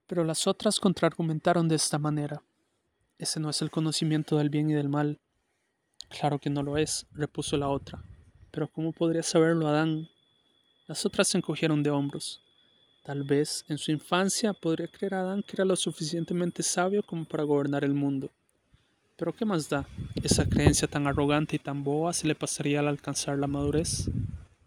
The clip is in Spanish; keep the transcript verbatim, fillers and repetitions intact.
Pero las otras contraargumentaron de esta manera: ese no es el conocimiento del bien y del mal. Claro que no lo es, repuso la otra. Pero ¿cómo podría saberlo Adán? Las otras se encogieron de hombros. Tal vez, en su infancia, podría creer Adán que era lo suficientemente sabio como para gobernar el mundo. Pero ¿qué más da? Esa creencia tan arrogante y tan boba se le pasaría al alcanzar la madurez.